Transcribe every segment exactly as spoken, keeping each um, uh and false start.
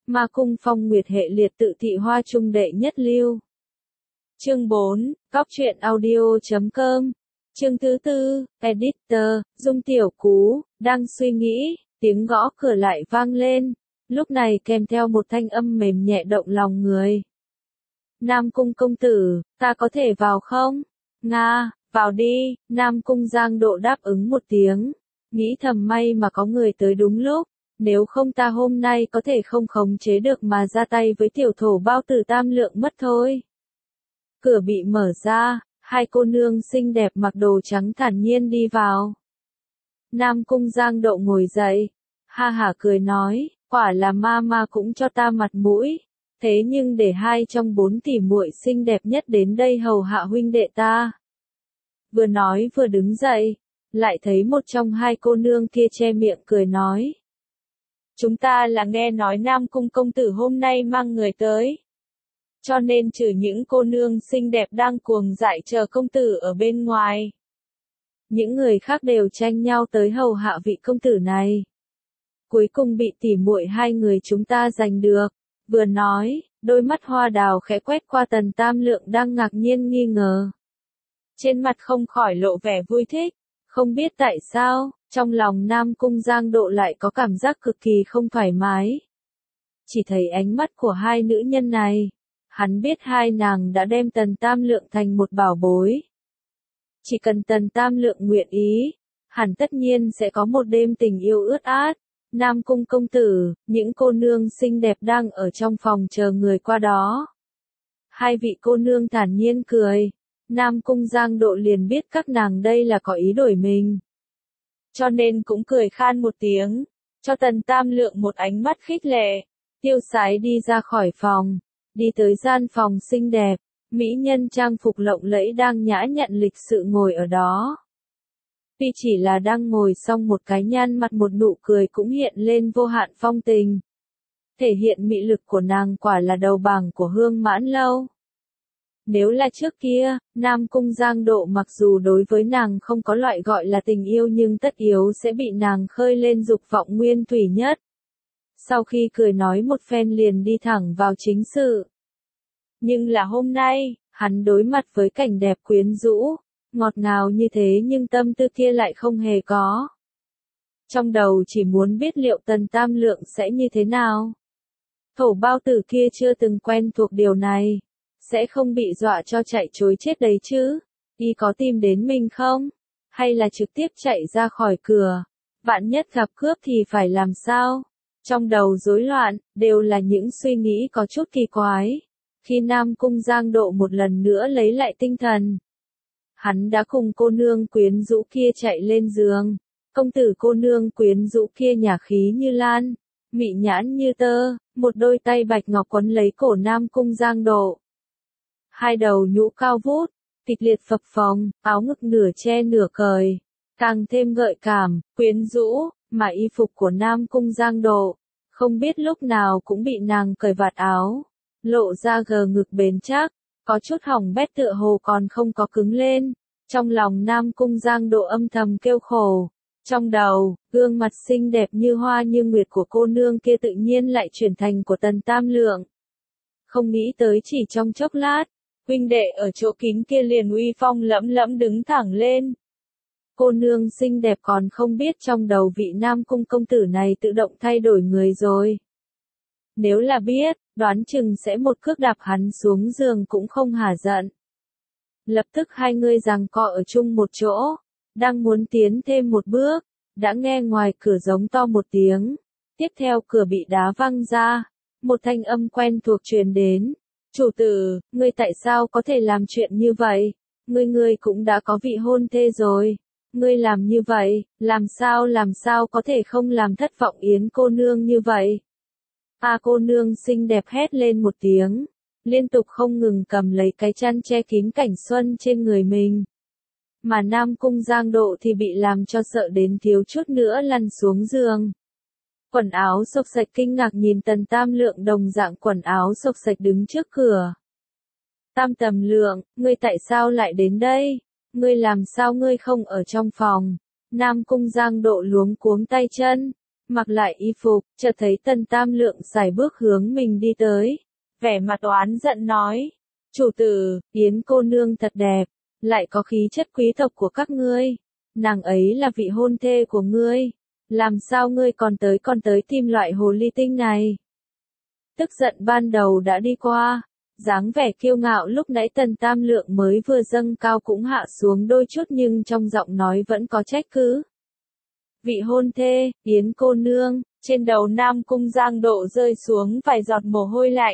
Ma cung phong nguyệt hệ liệt tự thị hoa trung đệ nhất lưu. Chương bốn, Cóc truyện audio chấm com. Chương thứ tư, Editor, Dung Tiểu Cú, đang suy nghĩ, tiếng gõ cửa lại vang lên, lúc này kèm theo một thanh âm mềm nhẹ động lòng người. Nam cung công tử, ta có thể vào không? Nga, vào đi, Nam cung Giang Độ đáp ứng một tiếng, nghĩ thầm may mà có người tới đúng lúc, nếu không ta hôm nay có thể không khống chế được mà ra tay với tiểu thổ bao tử tam lượng mất thôi. Cửa bị mở ra, hai cô nương xinh đẹp mặc đồ trắng thản nhiên đi vào. Nam cung Giang Độ ngồi dậy, ha hả cười nói, quả là ma ma cũng cho ta mặt mũi, thế nhưng để hai trong bốn tỷ muội xinh đẹp nhất đến đây hầu hạ huynh đệ ta. Vừa nói vừa đứng dậy, lại thấy một trong hai cô nương kia che miệng cười nói. Chúng ta là nghe nói Nam cung công tử hôm nay mang người tới. Cho nên trừ những cô nương xinh đẹp đang cuồng dại chờ công tử ở bên ngoài. Những người khác đều tranh nhau tới hầu hạ vị công tử này. Cuối cùng bị tỉ muội hai người chúng ta giành được. Vừa nói, đôi mắt hoa đào khẽ quét qua Tần Tam Lượng đang ngạc nhiên nghi ngờ. Trên mặt không khỏi lộ vẻ vui thích, không biết tại sao, trong lòng Nam cung Giang Độ lại có cảm giác cực kỳ không thoải mái. Chỉ thấy ánh mắt của hai nữ nhân này, hắn biết hai nàng đã đem Tần Tam Lượng thành một bảo bối. Chỉ cần Tần Tam Lượng nguyện ý, hẳn tất nhiên sẽ có một đêm tình yêu ướt át. Nam cung công tử, những cô nương xinh đẹp đang ở trong phòng chờ người qua đó. Hai vị cô nương thản nhiên cười, Nam cung Giang Độ liền biết các nàng đây là có ý đổi mình. Cho nên cũng cười khan một tiếng, cho Tần Tam Lượng một ánh mắt khích lệ, tiêu sái đi ra khỏi phòng, đi tới gian phòng xinh đẹp, mỹ nhân trang phục lộng lẫy đang nhã nhặn lịch sự ngồi ở đó. Vì chỉ là đang ngồi xong một cái nhan mặt một nụ cười cũng hiện lên vô hạn phong tình. Thể hiện mị lực của nàng quả là đầu bảng của Hương Mãn Lâu. Nếu là trước kia, Nam cung Giang Độ mặc dù đối với nàng không có loại gọi là tình yêu nhưng tất yếu sẽ bị nàng khơi lên dục vọng nguyên thủy nhất. Sau khi cười nói một phen liền đi thẳng vào chính sự. Nhưng là hôm nay, hắn đối mặt với cảnh đẹp quyến rũ, ngọt ngào như thế nhưng tâm tư kia lại không hề có. Trong đầu chỉ muốn biết liệu Tần Tam Lượng sẽ như thế nào. Thổ bao tử kia chưa từng quen thuộc điều này, sẽ không bị dọa cho chạy trối chết đấy chứ. Y có tìm đến mình không? Hay là trực tiếp chạy ra khỏi cửa? Vạn nhất gặp cướp thì phải làm sao? Trong đầu rối loạn, đều là những suy nghĩ có chút kỳ quái. Khi Nam cung Giang Độ một lần nữa lấy lại tinh thần, hắn đã cùng cô nương quyến rũ kia chạy lên giường. Công tử cô nương quyến rũ kia nhả khí như lan, mị nhãn như tơ, một đôi tay bạch ngọc quấn lấy cổ Nam cung Giang Độ. Hai đầu nhũ cao vút, kịch liệt phập phồng, áo ngực nửa che nửa cởi, càng thêm gợi cảm, quyến rũ, mà y phục của Nam cung Giang Độ, không biết lúc nào cũng bị nàng cởi vạt áo, lộ ra gờ ngực bền chắc, có chút hỏng bét tựa hồ còn không có cứng lên. Trong lòng Nam cung Giang Độ âm thầm kêu khổ. Trong đầu, gương mặt xinh đẹp như hoa như nguyệt của cô nương kia tự nhiên lại chuyển thành của Tần Tam Lượng. Không nghĩ tới chỉ trong chốc lát, huynh đệ ở chỗ kín kia liền uy phong lẫm lẫm đứng thẳng lên. Cô nương xinh đẹp còn không biết trong đầu vị Nam cung công tử này tự động thay đổi người rồi. Nếu là biết, đoán chừng sẽ một cước đạp hắn xuống giường cũng không hả giận. Lập tức hai người giằng co ở chung một chỗ, đang muốn tiến thêm một bước, đã nghe ngoài cửa giống to một tiếng, tiếp theo cửa bị đá văng ra, một thanh âm quen thuộc truyền đến. Chủ tử, ngươi tại sao có thể làm chuyện như vậy? Ngươi ngươi cũng đã có vị hôn thê rồi. Ngươi làm như vậy, làm sao làm sao có thể không làm thất vọng Yến cô nương như vậy? A cô nương xinh đẹp hét lên một tiếng, liên tục không ngừng cầm lấy cái chăn che kín cảnh xuân trên người mình. Mà Nam cung Giang Độ thì bị làm cho sợ đến thiếu chút nữa lăn xuống giường. Quần áo xộc sạch kinh ngạc nhìn Tần Tam Lượng đồng dạng quần áo xộc sạch đứng trước cửa. Tam Tầm Lượng, ngươi tại sao lại đến đây? Ngươi làm sao ngươi không ở trong phòng? Nam cung Giang Độ luống cuống tay chân, mặc lại y phục, chợt thấy Tần Tam Lượng sải bước hướng mình đi tới. Vẻ mặt oán giận nói, chủ tử, Yến cô nương thật đẹp, lại có khí chất quý tộc của các ngươi. Nàng ấy là vị hôn thê của ngươi. Làm sao ngươi còn tới còn tới tìm loại hồ ly tinh này? Tức giận ban đầu đã đi qua, dáng vẻ kiêu ngạo lúc nãy Tần Tam Lượng mới vừa dâng cao cũng hạ xuống đôi chút nhưng trong giọng nói vẫn có trách cứ. Vị hôn thê, Yến cô nương, trên đầu Nam Cung Giang Độ rơi xuống vài giọt mồ hôi lạnh.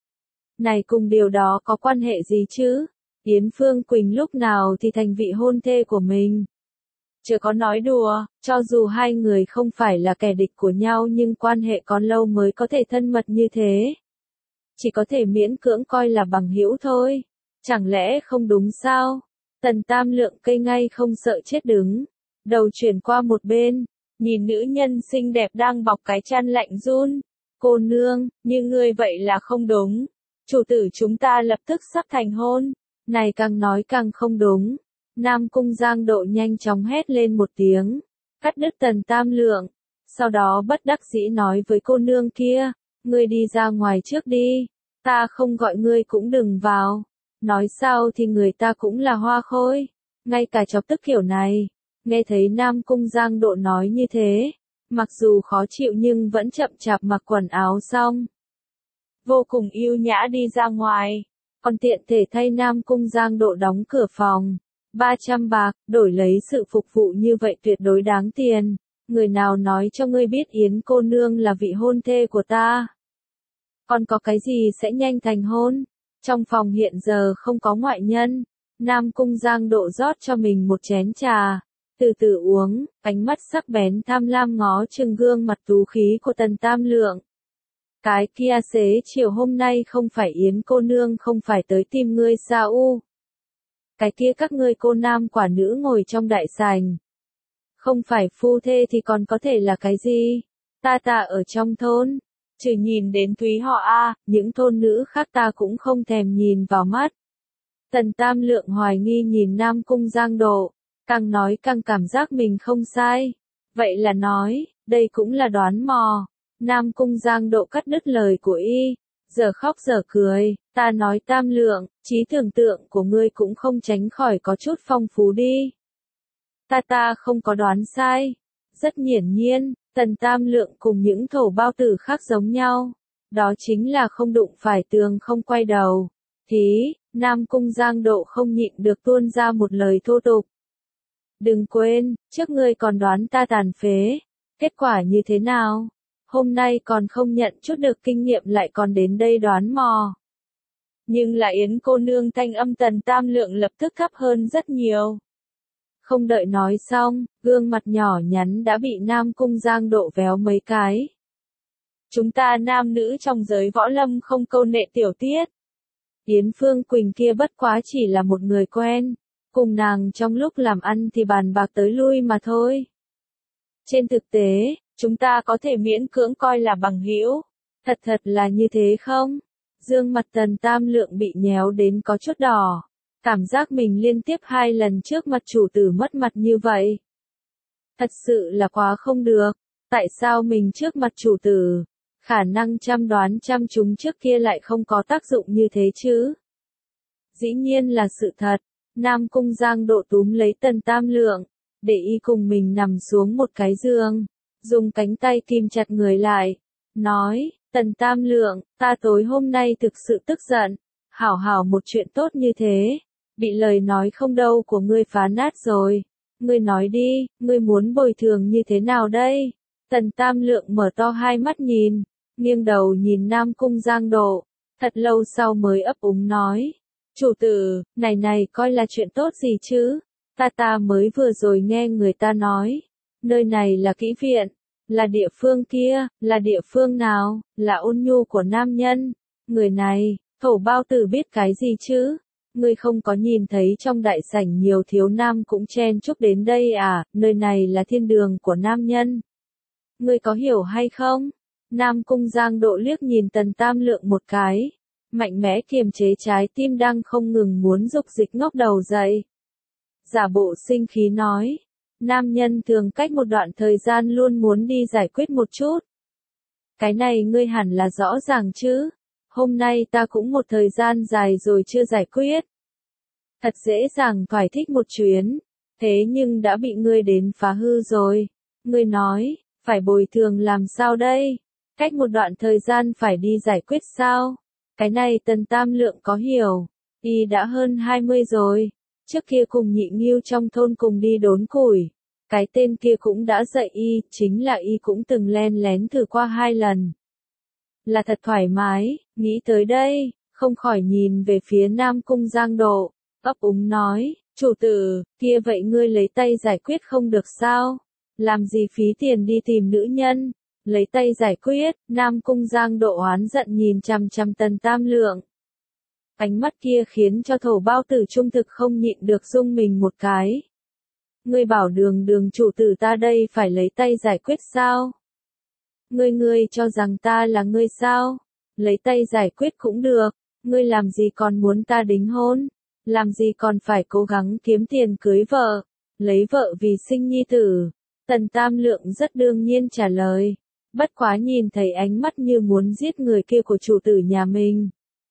Này cùng điều đó có quan hệ gì chứ? Yến Phương Quỳnh lúc nào thì thành vị hôn thê của mình? Chưa có nói đùa, cho dù hai người không phải là kẻ địch của nhau nhưng quan hệ còn lâu mới có thể thân mật như thế. Chỉ có thể miễn cưỡng coi là bằng hữu thôi. Chẳng lẽ không đúng sao? Tần Tam Lượng cây ngay không sợ chết đứng. Đầu chuyển qua một bên, nhìn nữ nhân xinh đẹp đang bọc cái chăn lạnh run. Cô nương, như ngươi vậy là không đúng. Chủ tử chúng ta lập tức sắp thành hôn. Này càng nói càng không đúng. Nam Cung Giang Độ nhanh chóng hét lên một tiếng, cắt đứt Tần Tam Lượng. Sau đó bất đắc dĩ nói với cô nương kia, ngươi đi ra ngoài trước đi, ta không gọi ngươi cũng đừng vào. Nói sao thì người ta cũng là hoa khôi, ngay cả chọc tức kiểu này. Nghe thấy Nam Cung Giang Độ nói như thế, mặc dù khó chịu nhưng vẫn chậm chạp mặc quần áo xong. Vô cùng yêu nhã đi ra ngoài, còn tiện thể thay Nam Cung Giang Độ đóng cửa phòng. ba trăm bạc, đổi lấy sự phục vụ như vậy tuyệt đối đáng tiền. Người nào nói cho ngươi biết Yến cô nương là vị hôn thê của ta? Còn có cái gì sẽ nhanh thành hôn? Trong phòng hiện giờ không có ngoại nhân. Nam Cung Giang Độ rót cho mình một chén trà, từ từ uống, ánh mắt sắc bén tham lam ngó chừng gương mặt tú khí của Tần Tam Lượng. Cái kia xế chiều hôm nay không phải Yến cô nương không phải tới tìm ngươi sao u? Cái kia các ngươi cô nam quả nữ ngồi trong đại sảnh. Không phải phu thê thì còn có thể là cái gì? Ta ta ở trong thôn, trừ nhìn đến túy họ A, những thôn nữ khác ta cũng không thèm nhìn vào mắt. Tần Tam Lượng hoài nghi nhìn Nam Cung Giang Độ, càng nói càng cảm giác mình không sai. Vậy là nói, đây cũng là đoán mò. Nam Cung Giang Độ cắt đứt lời của y, giờ khóc giờ cười, ta nói Tam Lượng, trí tưởng tượng của ngươi cũng không tránh khỏi có chút phong phú đi. Ta ta không có đoán sai. Rất hiển nhiên, Tần Tam Lượng cùng những thổ bao tử khác giống nhau. Đó chính là không đụng phải tường không quay đầu. Thí, Nam Cung Giang Độ không nhịn được tuôn ra một lời thô tục. Đừng quên, trước ngươi còn đoán ta tàn phế. Kết quả như thế nào? Hôm nay còn không nhận chút được kinh nghiệm lại còn đến đây đoán mò. Nhưng lại Yến cô nương thanh âm Tần Tam Lượng lập tức thấp hơn rất nhiều. Không đợi nói xong, gương mặt nhỏ nhắn đã bị Nam Cung Giang Độ véo mấy cái. Chúng ta nam nữ trong giới võ lâm không câu nệ tiểu tiết. Yến Phương Quỳnh kia bất quá chỉ là một người quen, cùng nàng trong lúc làm ăn thì bàn bạc tới lui mà thôi. Trên thực tế, chúng ta có thể miễn cưỡng coi là bằng hữu. Thật thật là như thế không? Dương mặt Tần Tam Lượng bị nhéo đến có chút đỏ. Cảm giác mình liên tiếp hai lần trước mặt chủ tử mất mặt như vậy. Thật sự là quá không được. Tại sao mình trước mặt chủ tử, khả năng chăm đoán chăm chúng trước kia lại không có tác dụng như thế chứ? Dĩ nhiên là sự thật. Nam Cung Giang Độ túm lấy Tần Tam Lượng, để y cùng mình nằm xuống một cái giường, dùng cánh tay kìm chặt người lại, nói, Tần Tam Lượng, ta tối hôm nay thực sự tức giận, hảo hảo một chuyện tốt như thế, bị lời nói không đâu của ngươi phá nát rồi. Ngươi nói đi, ngươi muốn bồi thường như thế nào đây? Tần Tam Lượng mở to hai mắt nhìn, nghiêng đầu nhìn Nam Cung Giang Độ, thật lâu sau mới ấp úng nói, chủ tử, này này coi là chuyện tốt gì chứ? Ta ta mới vừa rồi nghe người ta nói, nơi này là kỹ viện, là địa phương kia, là địa phương nào, là ôn nhu của nam nhân. Người này, thổ bao tử biết cái gì chứ? Ngươi không có nhìn thấy trong đại sảnh nhiều thiếu nam cũng chen chúc đến đây à, nơi này là thiên đường của nam nhân. Ngươi có hiểu hay không? Nam Cung Giang Độ liếc nhìn Tần Tam Lượng một cái, mạnh mẽ kiềm chế trái tim đang không ngừng muốn dục dịch ngóc đầu dậy. Giả bộ sinh khí nói, Nam nhân thường cách một đoạn thời gian luôn muốn đi giải quyết một chút. Cái này ngươi hẳn là rõ ràng chứ. Hôm nay ta cũng một thời gian dài rồi chưa giải quyết. Thật dễ dàng thỏa thích một chuyến. Thế nhưng đã bị ngươi đến phá hư rồi. Ngươi nói, phải bồi thường làm sao đây? Cách một đoạn thời gian phải đi giải quyết sao? Cái này Tần Tam Lượng có hiểu. Y đã hơn hai mươi rồi. Trước kia cùng Nhị Nghiêu trong thôn cùng đi đốn củi. Cái tên kia cũng đã dạy y, chính là y cũng từng len lén thử qua hai lần. Là thật thoải mái, nghĩ tới đây, không khỏi nhìn về phía Nam Cung Giang Độ, ấp úng nói, chủ tử, kia vậy ngươi lấy tay giải quyết không được sao? Làm gì phí tiền đi tìm nữ nhân? Lấy tay giải quyết, Nam Cung Giang Độ oán giận nhìn chằm chằm Tần Tam Lượng. Ánh mắt kia khiến cho Thổ Bao Tử trung thực không nhịn được rung mình một cái. Ngươi bảo đường đường chủ tử ta đây phải lấy tay giải quyết sao? Ngươi ngươi cho rằng ta là ngươi sao? Lấy tay giải quyết cũng được, ngươi làm gì còn muốn ta đính hôn? Làm gì còn phải cố gắng kiếm tiền cưới vợ? Lấy vợ vì sinh nhi tử. Tần Tam Lượng rất đương nhiên trả lời. Bất quá nhìn thấy ánh mắt như muốn giết người kia của chủ tử nhà mình.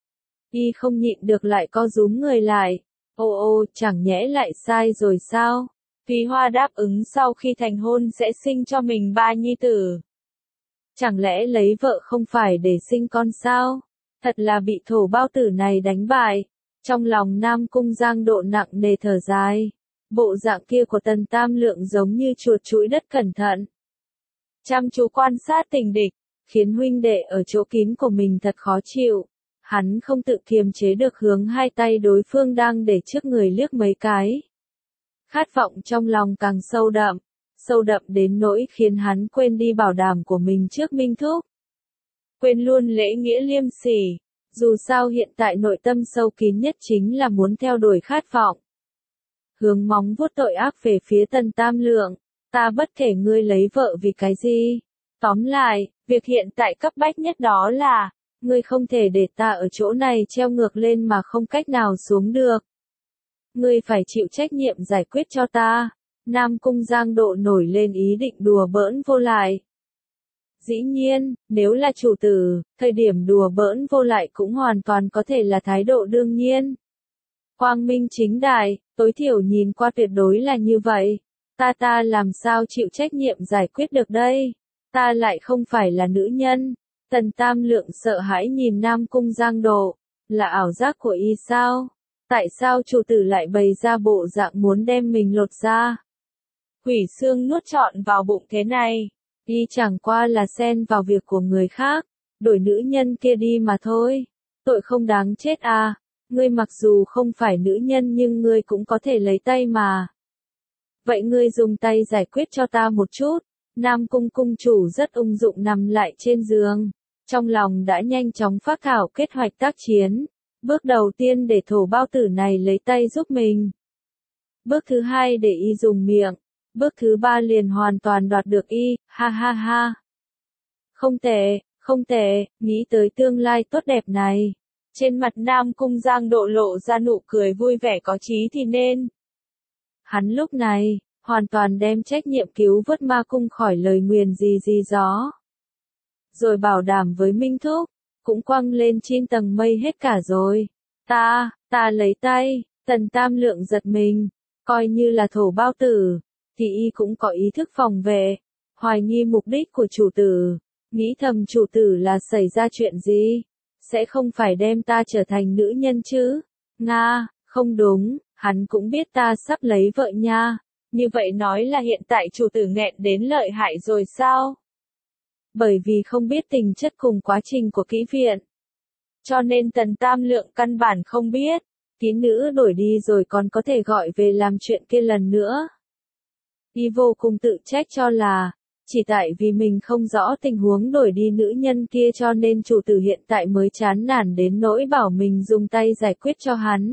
Y không nhịn được lại co rúm người lại. Ô ô, chẳng nhẽ lại sai rồi sao? Thúy Hoa đáp ứng sau khi thành hôn sẽ sinh cho mình ba nhi tử. Chẳng lẽ lấy vợ không phải để sinh con sao? Thật là bị Thổ Bao Tử này đánh bại. Trong lòng Nam Cung Giang Độ nặng nề thở dài. Bộ dạng kia của Tần Tam Lượng giống như chuột chũi đất cẩn thận. Chăm chú quan sát tình địch, khiến huynh đệ ở chỗ kín của mình thật khó chịu. Hắn không tự kiềm chế được hướng hai tay đối phương đang để trước người liếc mấy cái. Khát vọng trong lòng càng sâu đậm, sâu đậm đến nỗi khiến hắn quên đi bảo đảm của mình trước Minh Thúc. Quên luôn lễ nghĩa liêm sỉ, dù sao hiện tại nội tâm sâu kín nhất chính là muốn theo đuổi khát vọng. Hướng móng vuốt tội ác về phía Tần Tam Lượng, ta bất kể ngươi lấy vợ vì cái gì. Tóm lại, việc hiện tại cấp bách nhất đó là, ngươi không thể để ta ở chỗ này treo ngược lên mà không cách nào xuống được. Ngươi phải chịu trách nhiệm giải quyết cho ta. Nam Cung Giang Độ nổi lên ý định đùa bỡn vô lại. Dĩ nhiên, nếu là chủ tử, thời điểm đùa bỡn vô lại cũng hoàn toàn có thể là thái độ đương nhiên. Quang minh chính đại, tối thiểu nhìn qua tuyệt đối là như vậy. Ta ta làm sao chịu trách nhiệm giải quyết được đây? Ta lại không phải là nữ nhân. Tần Tam Lượng sợ hãi nhìn Nam Cung Giang Độ, là ảo giác của y sao? Tại sao chủ tử lại bày ra bộ dạng muốn đem mình lột ra? Hủy xương nuốt trọn vào bụng thế này, y chẳng qua là xen vào việc của người khác, đổi nữ nhân kia đi mà thôi. Tội không đáng chết à, ngươi mặc dù không phải nữ nhân nhưng ngươi cũng có thể lấy tay mà. Vậy ngươi dùng tay giải quyết cho ta một chút. Nam Cung cung chủ rất ung dung nằm lại trên giường, trong lòng đã nhanh chóng phát thảo kế hoạch tác chiến. Bước đầu tiên để Thổ Bao Tử này lấy tay giúp mình. Bước thứ hai để y dùng miệng. Bước thứ ba liền hoàn toàn đoạt được y, ha ha ha. Không tệ, không tệ, nghĩ tới tương lai tốt đẹp này. Trên mặt Nam Cung Giang Độ lộ ra nụ cười vui vẻ có chí thì nên. Hắn lúc này, hoàn toàn đem trách nhiệm cứu vớt ma cung khỏi lời nguyền gì gì gió. Rồi bảo đảm với Minh Thúc, cũng quăng lên trên tầng mây hết cả rồi. Ta, ta lấy tay, Tần Tam Lượng giật mình, coi như là Thổ Bao Tử, thì y cũng có ý thức phòng vệ, hoài nghi mục đích của chủ tử, nghĩ thầm chủ tử là xảy ra chuyện gì, sẽ không phải đem ta trở thành nữ nhân chứ. Nga, không đúng, hắn cũng biết ta sắp lấy vợ nha, như vậy nói là hiện tại chủ tử nghẹn đến lợi hại rồi sao? Bởi vì không biết tình chất cùng quá trình của kỹ viện. Cho nên Tần Tam Lượng căn bản không biết, kỹ nữ đổi đi rồi còn có thể gọi về làm chuyện kia lần nữa. Y vô cùng tự trách cho là, chỉ tại vì mình không rõ tình huống đổi đi nữ nhân kia cho nên chủ tử hiện tại mới chán nản đến nỗi bảo mình dùng tay giải quyết cho hắn.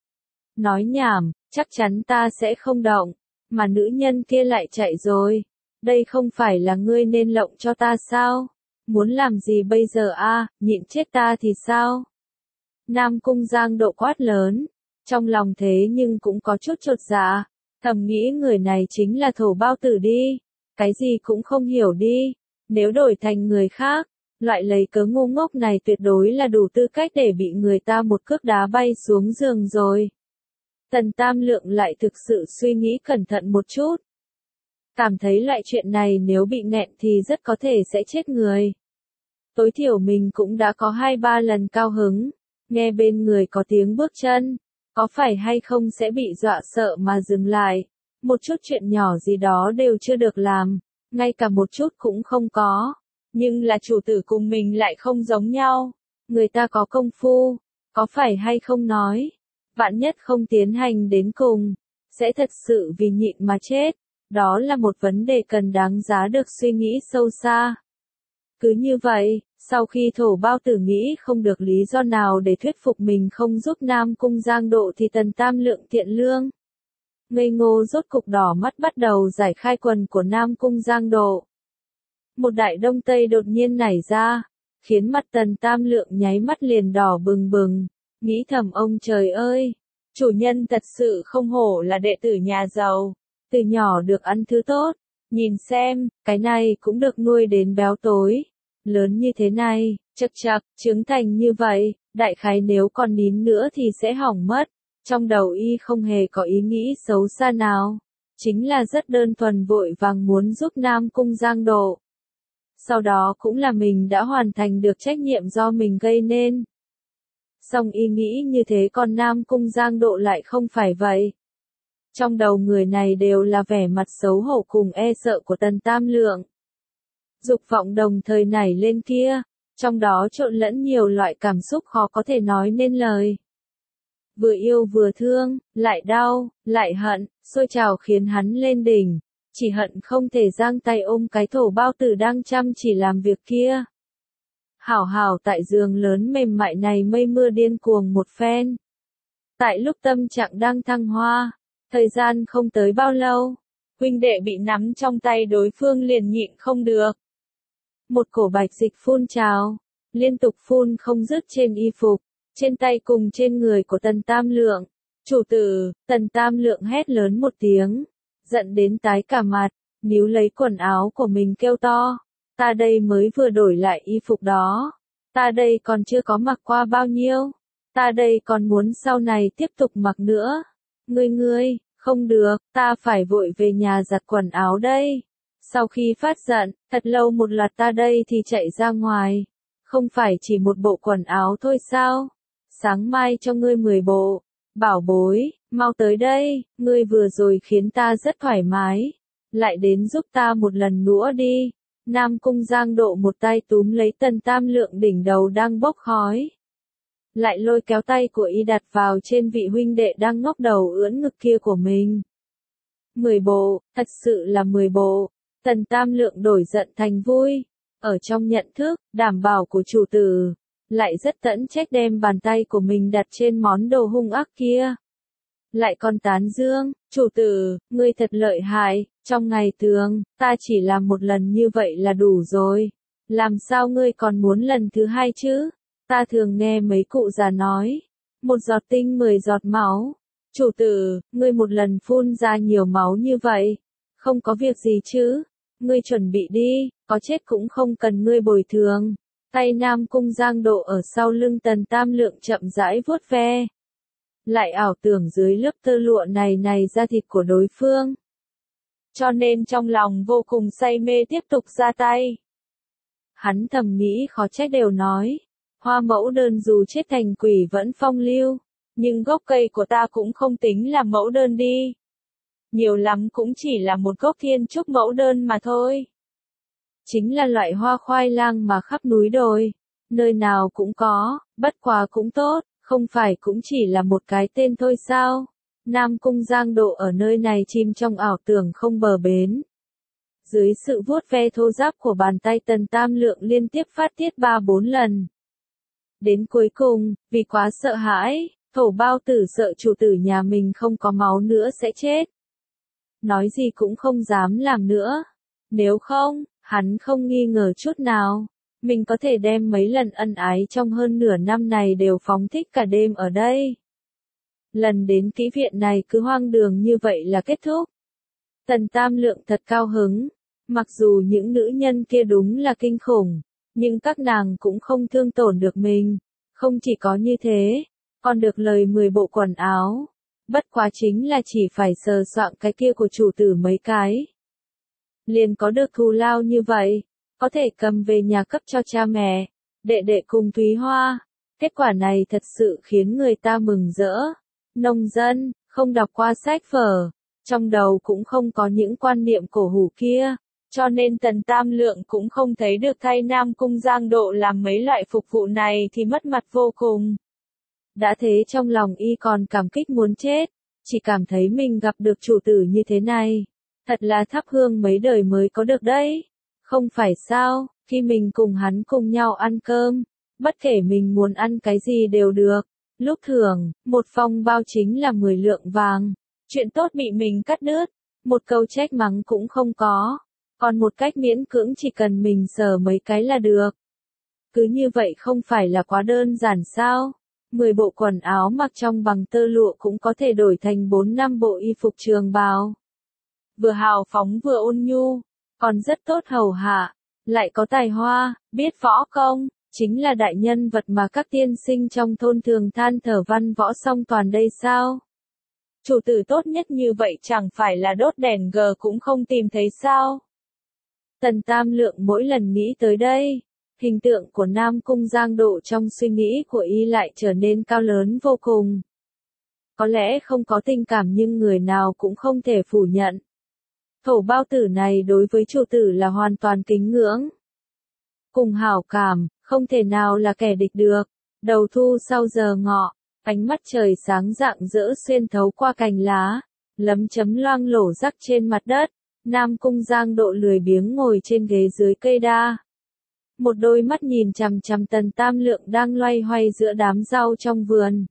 Nói nhảm, chắc chắn ta sẽ không động, mà nữ nhân kia lại chạy rồi. Đây không phải là ngươi nên lộng cho ta sao? Muốn làm gì bây giờ a? À, nhịn chết ta thì sao? Nam Cung Giang Độ quát lớn, trong lòng thế nhưng cũng có chút chột dạ. Thầm nghĩ người này chính là thổ bao tử đi, cái gì cũng không hiểu đi, nếu đổi thành người khác, loại lấy cớ ngu ngốc này tuyệt đối là đủ tư cách để bị người ta một cước đá bay xuống giường rồi. Tần Tam Lượng lại thực sự suy nghĩ cẩn thận một chút. Cảm thấy loại chuyện này nếu bị nghẹn thì rất có thể sẽ chết người. Tối thiểu mình cũng đã có hai ba lần cao hứng, nghe bên người có tiếng bước chân, có phải hay không sẽ bị dọa sợ mà dừng lại. Một chút chuyện nhỏ gì đó đều chưa được làm, ngay cả một chút cũng không có. Nhưng là chủ tử cùng mình lại không giống nhau. Người ta có công phu, có phải hay không nói. Vạn nhất không tiến hành đến cùng, sẽ thật sự vì nhịn mà chết. Đó là một vấn đề cần đáng giá được suy nghĩ sâu xa. Cứ như vậy, sau khi thổ bao tử nghĩ không được lý do nào để thuyết phục mình không giúp Nam Cung Giang Độ thì Tần Tam Lượng thiện lương. Ngây ngô rốt cục đỏ mắt bắt đầu giải khai quần của Nam Cung Giang Độ. Một đại đông tây đột nhiên nảy ra, khiến mặt Tần Tam Lượng nháy mắt liền đỏ bừng bừng, nghĩ thầm ông trời ơi, chủ nhân thật sự không hổ là đệ tử nhà giàu, từ nhỏ được ăn thứ tốt, nhìn xem, cái này cũng được nuôi đến béo tối, lớn như thế này, chật chật, trưởng thành như vậy, đại khái nếu còn nín nữa thì sẽ hỏng mất, trong đầu y không hề có ý nghĩ xấu xa nào, chính là rất đơn thuần vội vàng muốn giúp Nam Cung Giang Độ. Sau đó cũng là mình đã hoàn thành được trách nhiệm do mình gây nên. Song y nghĩ như thế còn Nam Cung Giang Độ lại không phải vậy. Trong đầu người này đều là vẻ mặt xấu hổ cùng e sợ của Tần Tam Lượng. Dục vọng đồng thời nảy lên kia, trong đó trộn lẫn nhiều loại cảm xúc khó có thể nói nên lời. Vừa yêu vừa thương, lại đau, lại hận, sôi trào khiến hắn lên đỉnh. Chỉ hận không thể giang tay ôm cái thổ bao tử đang chăm chỉ làm việc kia. Hảo hảo tại giường lớn mềm mại này mây mưa điên cuồng một phen. Tại lúc tâm trạng đang thăng hoa, thời gian không tới bao lâu, huynh đệ bị nắm trong tay đối phương liền nhịn không được. Một cổ bạch dịch phun trào, liên tục phun không dứt trên y phục, trên tay cùng trên người của Tần Tam Lượng. Chủ tử, Tần Tam Lượng hét lớn một tiếng, giận đến tái cả mặt, níu lấy quần áo của mình kêu to, ta đây mới vừa đổi lại y phục đó, ta đây còn chưa có mặc qua bao nhiêu, ta đây còn muốn sau này tiếp tục mặc nữa, ngươi ngươi, không được, ta phải vội về nhà giặt quần áo đây. Sau khi phát giận, thật lâu một loạt ta đây thì chạy ra ngoài, không phải chỉ một bộ quần áo thôi sao, sáng mai cho ngươi mười bộ. Bảo bối, mau tới đây, ngươi vừa rồi khiến ta rất thoải mái, lại đến giúp ta một lần nữa đi. Nam Cung Giang Độ một tay túm lấy Tần Tam Lượng đỉnh đầu đang bốc khói, lại lôi kéo tay của y đặt vào trên vị huynh đệ đang ngóc đầu ưỡn ngực kia của mình. Mười bộ, thật sự là mười bộ. Tần Tam Lượng đổi giận thành vui, ở trong nhận thức, đảm bảo của chủ tử. Lại rất tẫn trách đem bàn tay của mình đặt trên món đồ hung ác kia. Lại còn tán dương, chủ tử, ngươi thật lợi hại, trong ngày thường, ta chỉ làm một lần như vậy là đủ rồi. Làm sao ngươi còn muốn lần thứ hai chứ? Ta thường nghe mấy cụ già nói, một giọt tinh mười giọt máu. Chủ tử, ngươi một lần phun ra nhiều máu như vậy, không có việc gì chứ? Ngươi chuẩn bị đi, có chết cũng không cần ngươi bồi thường. Tay Nam Cung Giang Độ ở sau lưng Tần Tam Lượng chậm rãi vuốt ve. Lại ảo tưởng dưới lớp tơ lụa này này da thịt của đối phương. Cho nên trong lòng vô cùng say mê tiếp tục ra tay. Hắn thầm nghĩ khó trách đều nói. Hoa mẫu đơn dù chết thành quỷ vẫn phong lưu. Nhưng gốc cây của ta cũng không tính là mẫu đơn đi. Nhiều lắm cũng chỉ là một gốc thiên trúc mẫu đơn mà thôi. Chính là loại hoa khoai lang mà khắp núi đồi, nơi nào cũng có, bất quá cũng tốt, không phải cũng chỉ là một cái tên thôi sao? Nam Cung Giang Độ ở nơi này chìm trong ảo tưởng không bờ bến. Dưới sự vuốt ve thô ráp của bàn tay Tần Tam Lượng liên tiếp phát tiết ba bốn lần. Đến cuối cùng, vì quá sợ hãi, thổ bao tử sợ chủ tử nhà mình không có máu nữa sẽ chết. Nói gì cũng không dám làm nữa. Nếu không, hắn không nghi ngờ chút nào, mình có thể đem mấy lần ân ái trong hơn nửa năm này đều phóng thích cả đêm ở đây. Lần đến kỹ viện này cứ hoang đường như vậy là kết thúc. Tần Tam Lượng thật cao hứng. Mặc dù những nữ nhân kia đúng là kinh khủng, nhưng các nàng cũng không thương tổn được mình. Không chỉ có như thế, còn được lời mười bộ quần áo. Bất quá chính là chỉ phải sờ soạng cái kia của chủ tử mấy cái. Liền có được thù lao như vậy, có thể cầm về nhà cấp cho cha mẹ, đệ đệ cùng Thúy Hoa. Kết quả này thật sự khiến người ta mừng rỡ. Nông dân, không đọc qua sách vở, trong đầu cũng không có những quan niệm cổ hủ kia, cho nên Tần Tam Lượng cũng không thấy được thay Nam Cung Giang Độ làm mấy loại phục vụ này thì mất mặt vô cùng. Đã thế trong lòng y còn cảm kích muốn chết, chỉ cảm thấy mình gặp được chủ tử như thế này. Thật là thắp hương mấy đời mới có được đấy. Không phải sao, khi mình cùng hắn cùng nhau ăn cơm, bất kể mình muốn ăn cái gì đều được. Lúc thường, một phong bao chính là mười lượng vàng. Chuyện tốt bị mình cắt đứt, một câu trách mắng cũng không có. Còn một cách miễn cưỡng chỉ cần mình sờ mấy cái là được. Cứ như vậy không phải là quá đơn giản sao? mười bộ quần áo mặc trong bằng tơ lụa cũng có thể đổi thành bốn năm bộ y phục trường bào. Vừa hào phóng vừa ôn nhu, còn rất tốt hầu hạ, lại có tài hoa, biết võ công, chính là đại nhân vật mà các tiên sinh trong thôn thường than thở văn võ song toàn đây sao? Chủ tử tốt nhất như vậy chẳng phải là đốt đèn gờ cũng không tìm thấy sao? Tần Tam Lượng mỗi lần nghĩ tới đây, hình tượng của Nam Cung Giang Độ trong suy nghĩ của y lại trở nên cao lớn vô cùng. Có lẽ không có tình cảm nhưng người nào cũng không thể phủ nhận. Thổ bao tử này đối với chủ tử là hoàn toàn kính ngưỡng. Cùng hảo cảm, không thể nào là kẻ địch được. Đầu thu sau giờ ngọ, ánh mắt trời sáng rạng rỡ xuyên thấu qua cành lá, lấm chấm loang lổ rắc trên mặt đất. Nam Cung Giang Độ lười biếng ngồi trên ghế dưới cây đa. Một đôi mắt nhìn chằm chằm Tần Tam Lượng đang loay hoay giữa đám rau trong vườn.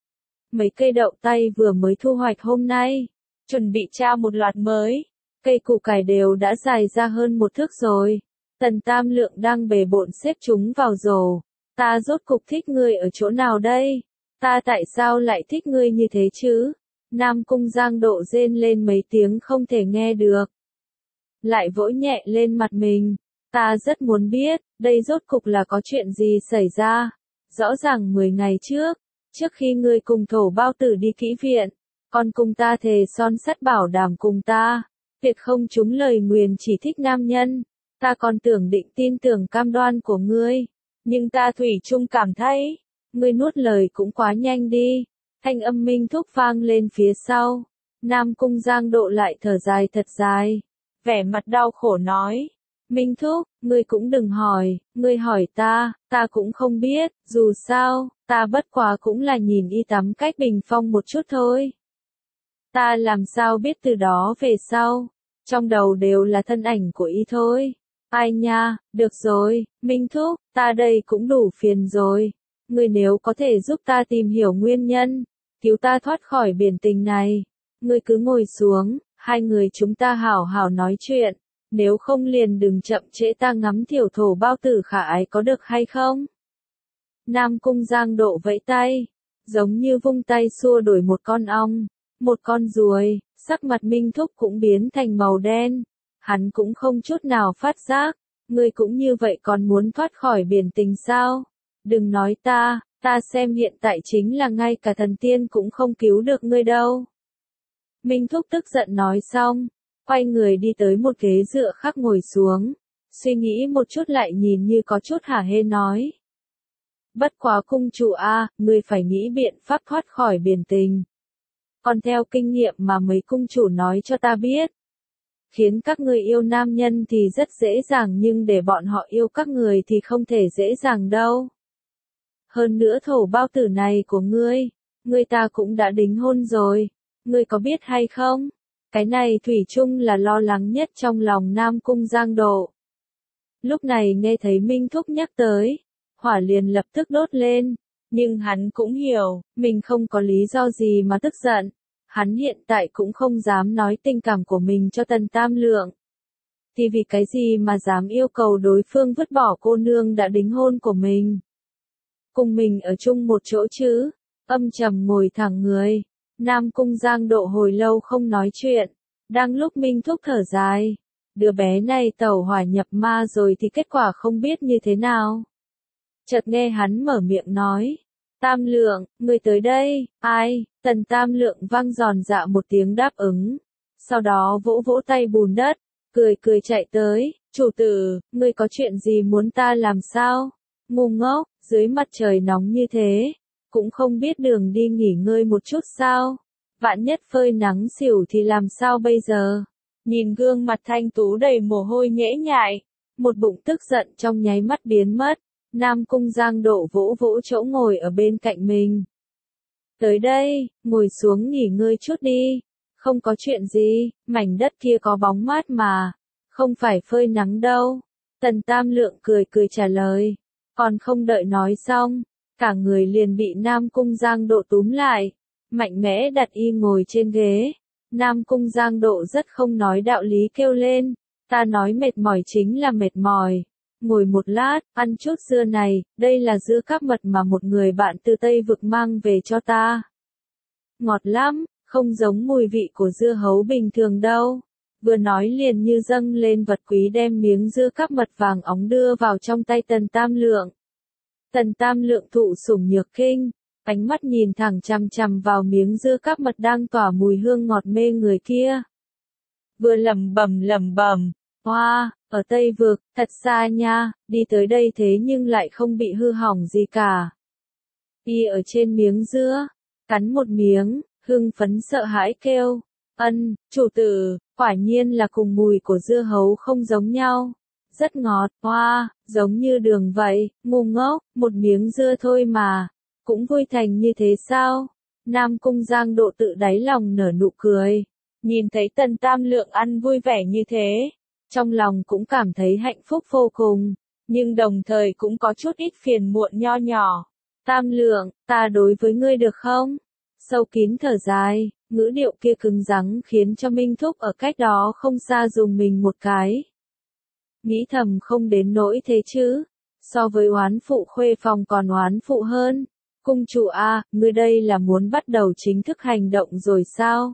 Mấy cây đậu tay vừa mới thu hoạch hôm nay, chuẩn bị tra một loạt mới. Cây củ cải đều đã dài ra hơn một thước rồi. Tần Tam Lượng đang bề bộn xếp chúng vào rổ. Ta rốt cục thích ngươi ở chỗ nào đây? Ta tại sao lại thích ngươi như thế chứ? Nam Cung Giang Độ rên lên mấy tiếng không thể nghe được. Lại vỗ nhẹ lên mặt mình. Ta rất muốn biết, đây rốt cục là có chuyện gì xảy ra. Rõ ràng mười ngày trước, trước khi ngươi cùng thổ bao tử đi kỹ viện, còn cùng ta thề son sắt bảo đảm cùng ta. Tuyệt không trúng lời nguyền chỉ thích nam nhân. Ta còn tưởng định tin tưởng cam đoan của ngươi. Nhưng ta thủy chung cảm thấy, ngươi nuốt lời cũng quá nhanh đi. Thanh âm Minh Thúc vang lên phía sau. Nam Cung Giang Độ lại thở dài thật dài. Vẻ mặt đau khổ nói. Minh Thúc, ngươi cũng đừng hỏi, ngươi hỏi ta, ta cũng không biết, dù sao, ta bất quá cũng là nhìn y tắm cách bình phong một chút thôi. Ta làm sao biết từ đó về sau, trong đầu đều là thân ảnh của y thôi. Ai nha, được rồi, Minh Thúc, ta đây cũng đủ phiền rồi. Ngươi nếu có thể giúp ta tìm hiểu nguyên nhân, cứu ta thoát khỏi biển tình này, ngươi cứ ngồi xuống, hai người chúng ta hảo hảo nói chuyện. Nếu không liền đừng chậm trễ ta ngắm tiểu thổ bao tử khả ái có được hay không? Nam Cung Giang Độ vẫy tay, giống như vung tay xua đuổi một con ong, một con ruồi, sắc mặt Minh Thúc cũng biến thành màu đen. Hắn cũng không chút nào phát giác, ngươi cũng như vậy còn muốn thoát khỏi biển tình sao? Đừng nói ta, ta xem hiện tại chính là ngay cả thần tiên cũng không cứu được ngươi đâu. Minh Thúc tức giận nói xong, quay người đi tới một ghế dựa khác ngồi xuống, suy nghĩ một chút lại nhìn như có chút hả hê nói. Bất quá cung chủ a, ngươi phải nghĩ biện pháp thoát khỏi biển tình. Còn theo kinh nghiệm mà mấy cung chủ nói cho ta biết, khiến các ngươi yêu nam nhân thì rất dễ dàng nhưng để bọn họ yêu các người thì không thể dễ dàng đâu. Hơn nữa thổ bao tử này của ngươi, ngươi ta cũng đã đính hôn rồi, ngươi có biết hay không? Cái này thủy chung là lo lắng nhất trong lòng Nam Cung Giang Độ. Lúc này nghe thấy Minh Thúc nhắc tới, hỏa liền lập tức đốt lên, nhưng hắn cũng hiểu, mình không có lý do gì mà tức giận. Hắn hiện tại cũng không dám nói tình cảm của mình cho Tần Tam Lượng. Thì vì cái gì mà dám yêu cầu đối phương vứt bỏ cô nương đã đính hôn của mình. Cùng mình ở chung một chỗ chứ, âm trầm ngồi thẳng người, Nam Cung Giang Độ hồi lâu không nói chuyện, đang lúc Minh Thúc thở dài. Đứa bé này tẩu hỏa nhập ma rồi thì kết quả không biết như thế nào. Chợt nghe hắn mở miệng nói. Tam Lượng, người tới đây, ai? Tần Tam Lượng vang giòn dạ một tiếng đáp ứng. Sau đó vỗ vỗ tay bùn đất, cười cười chạy tới. Chủ tử, ngươi có chuyện gì muốn ta làm sao? Ngu ngốc, dưới mặt trời nóng như thế, cũng không biết đường đi nghỉ ngơi một chút sao? Vạn nhất phơi nắng xỉu thì làm sao bây giờ? Nhìn gương mặt thanh tú đầy mồ hôi nhễ nhại, một bụng tức giận trong nháy mắt biến mất. Nam Cung Giang Độ vỗ vỗ chỗ ngồi ở bên cạnh mình. Tới đây, ngồi xuống nghỉ ngơi chút đi. Không có chuyện gì, mảnh đất kia có bóng mát mà. Không phải phơi nắng đâu. Tần Tam Lượng cười cười trả lời. Còn không đợi nói xong, cả người liền bị Nam Cung Giang Độ túm lại. Mạnh mẽ đặt y ngồi trên ghế. Nam Cung Giang Độ rất không nói đạo lý kêu lên. Ta nói mệt mỏi chính là mệt mỏi. Ngồi một lát, ăn chút dưa này, đây là dưa cáp mật mà một người bạn từ Tây Vực mang về cho ta. Ngọt lắm, không giống mùi vị của dưa hấu bình thường đâu. Vừa nói liền như dâng lên vật quý đem miếng dưa cáp mật vàng óng đưa vào trong tay Tần Tam Lượng. Tần Tam Lượng thụ sủng nhược kinh, ánh mắt nhìn thẳng chằm chằm vào miếng dưa cáp mật đang tỏa mùi hương ngọt mê người kia. Vừa lẩm bẩm lẩm bẩm, hoa, wow, ở Tây Vực, thật xa nha, đi tới đây thế nhưng lại không bị hư hỏng gì cả. Y ở trên miếng dưa, cắn một miếng, hưng phấn sợ hãi kêu, ân, chủ tử, quả nhiên là cùng mùi của dưa hấu không giống nhau. Rất ngọt, hoa, wow, giống như đường vậy, ngu ngốc, một miếng dưa thôi mà, cũng vui thành như thế sao? Nam Cung Giang Độ tự đáy lòng nở nụ cười, nhìn thấy Tần Tam Lượng ăn vui vẻ như thế, trong lòng cũng cảm thấy hạnh phúc vô cùng, nhưng đồng thời cũng có chút ít phiền muộn nho nhỏ. Tam Lượng, ta đối với ngươi được không? Sâu kín thở dài, ngữ điệu kia cứng rắn khiến cho Minh Thúc ở cách đó không xa dùng mình một cái. Nghĩ thầm không đến nỗi thế chứ, so với oán phụ khuê phòng còn oán phụ hơn. Cung chủ a, ngươi đây là muốn bắt đầu chính thức hành động rồi sao?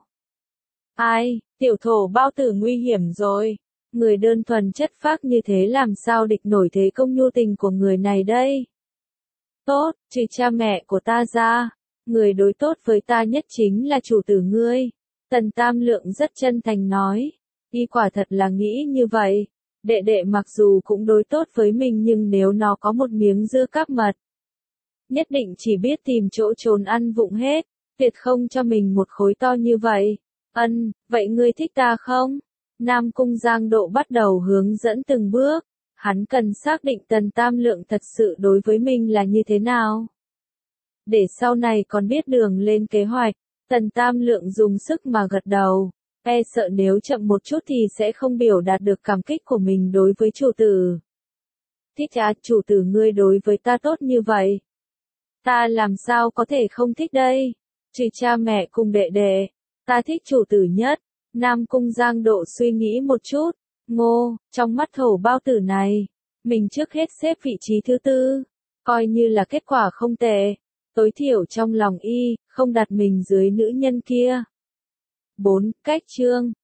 Ai, tiểu thổ bao tử nguy hiểm rồi. Người đơn thuần chất phác như thế làm sao địch nổi thế công nhu tình của người này đây? Tốt, trừ cha mẹ của ta ra, người đối tốt với ta nhất chính là chủ tử ngươi. Tần Tam Lượng rất chân thành nói, y quả thật là nghĩ như vậy. Đệ đệ mặc dù cũng đối tốt với mình nhưng nếu nó có một miếng dưa cáp mật, nhất định chỉ biết tìm chỗ trốn ăn vụng hết, tuyệt không cho mình một khối to như vậy. Ân, vậy ngươi thích ta không? Nam Cung Giang Độ bắt đầu hướng dẫn từng bước, hắn cần xác định Tần Tam Lượng thật sự đối với mình là như thế nào. Để sau này còn biết đường lên kế hoạch, Tần Tam Lượng dùng sức mà gật đầu, e sợ nếu chậm một chút thì sẽ không biểu đạt được cảm kích của mình đối với chủ tử. Thích à, chủ tử ngươi đối với ta tốt như vậy. Ta làm sao có thể không thích đây? Trừ cha mẹ cùng đệ đệ, ta thích chủ tử nhất. Nam Cung Giang Độ suy nghĩ một chút, ngô, trong mắt thổ bao tử này, mình trước hết xếp vị trí thứ tư, coi như là kết quả không tệ, tối thiểu trong lòng y, không đặt mình dưới nữ nhân kia. bốn. Cách chương